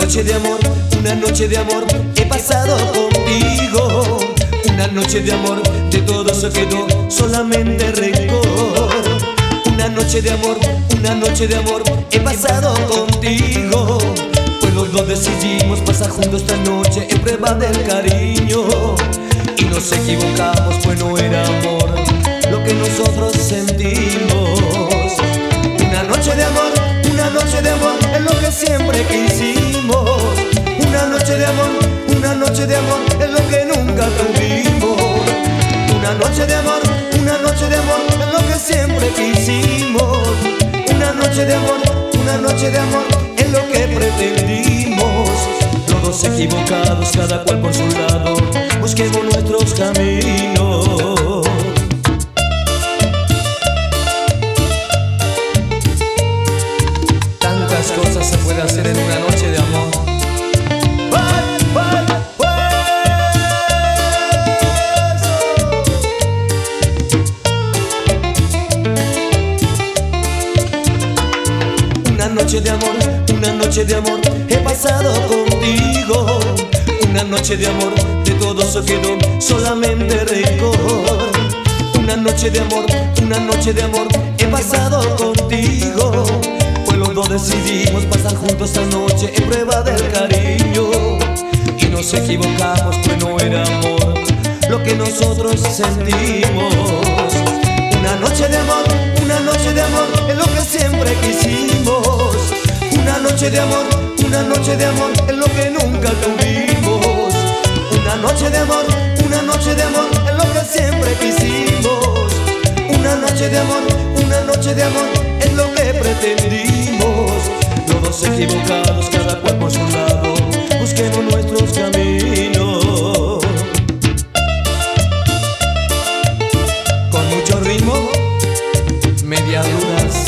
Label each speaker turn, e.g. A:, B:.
A: noche de amor, una noche de amor he pasado contigo. Una noche de amor, de todo se quedó solamente rencor. Una noche de amor, una noche de amor he pasado contigo. Pues los dos decidimos pasar juntos esta noche en prueba del cariño. Y nos equivocamos, pues no era amor lo que nosotros sentimos. Una noche de amor, una noche de amor es lo que siempre quisimos. Una noche de amor, una noche de amor es lo que nunca tuvimos. Una noche de amor, una noche de amor es lo que siempre quisimos. Una noche de amor, una noche de amor es lo que pretendimos. Los dos equivocados, cada cual por su lado, busquemos nuestros caminos. Tantas cosas se puede hacer en una noche de amor. Una noche de amor, una noche de amor he pasado contigo. Una noche de amor, de todo se quedó solamente rencor. Una noche de amor, una noche de amor he pasado contigo. Pues los dos decidimos pasar juntos esta noche en prueba del cariño. Y nos equivocamos, pues no era amor lo que nosotros sentimos. Una noche de amor, una noche de amor es lo que siempre quisimos. Una noche de amor, una noche de amor es lo que nunca tuvimos. Una noche de amor, una noche de amor es lo que siempre quisimos. Una noche de amor, una noche de amor es lo que pretendimos. Los dos equivocados, cada cual por su lado, busquemos nuestros caminos. Con mucho ritmo, medialunas.